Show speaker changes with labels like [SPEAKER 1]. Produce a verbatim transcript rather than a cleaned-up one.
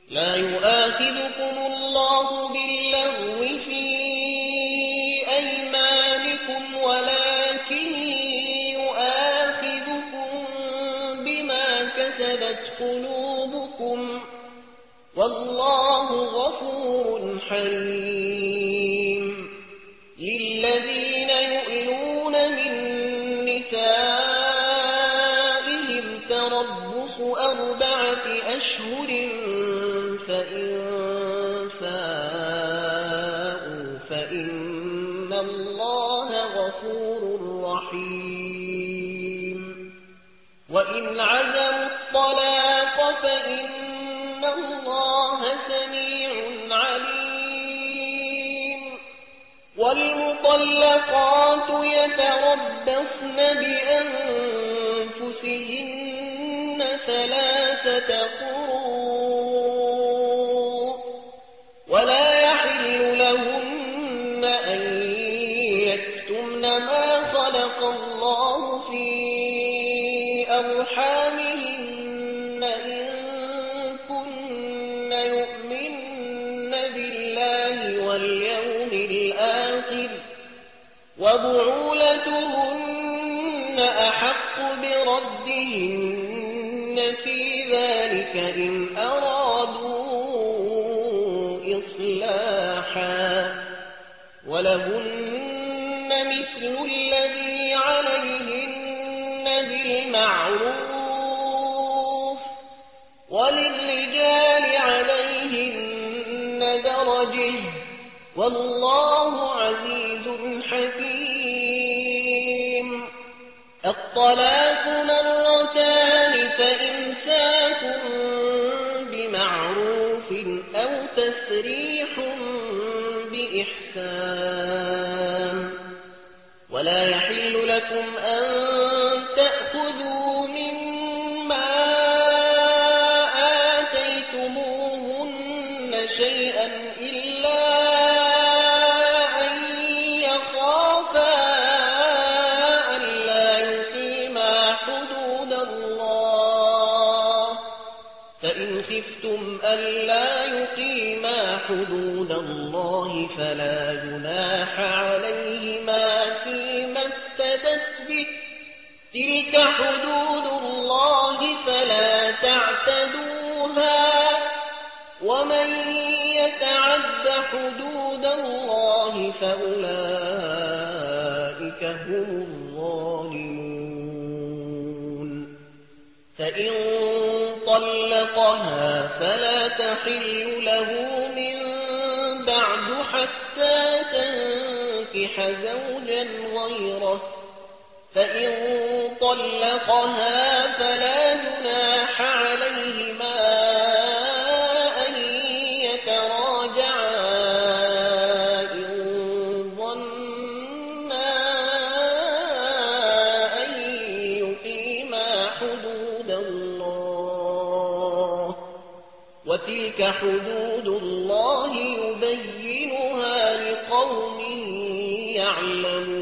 [SPEAKER 1] لا يؤاخذكم الله باللغو في أيمانكم ولكن يؤاخذكم بما كسبت قلوبكم والله غفور حليم للذين يؤلون من نسائهم تربص أربعة أشهر فإن فاءوا فإن الله غفور رحيم وإن عزموا الطلاق فإن الله سميع عليم والمطلقات يتربصن بأنفسهن ثلاثة قروء ولا يحل لهن أن يكتمن ما خلق الله في أرحامهن إن كن يؤمن بالله واليوم الآخر وبعولتهن أحق بردهن في ذلك إن أرادوا إصلاحا ولهن مثل الذي عليهن بالمعروف وللرجال عليهن درجة والله عزيز حكيم الطلاق مرتان فإمساك بمعروف أو تسريح بإحسان ولا يحل لكم أن تأخذوا مما آتيتموهن شيئا إلا أن يخافا ألا يقيما حدود الله فإن خفتم ألا يقيما حدود الله فلا جناح عليهما فيما افتدت به تلك حدود الله فلا تعتدوها ومن يتعد حدود الله فأولئك هم الظالمون فإن طلقها فلا تحل له من بعد حتى تنكح زوجا غيره فإن طلقها فلا جناح عليهما أن يتراجعا إن ظنا أن يقيما حدود الله وتلك حدود الله يبينها لقوم يعلمون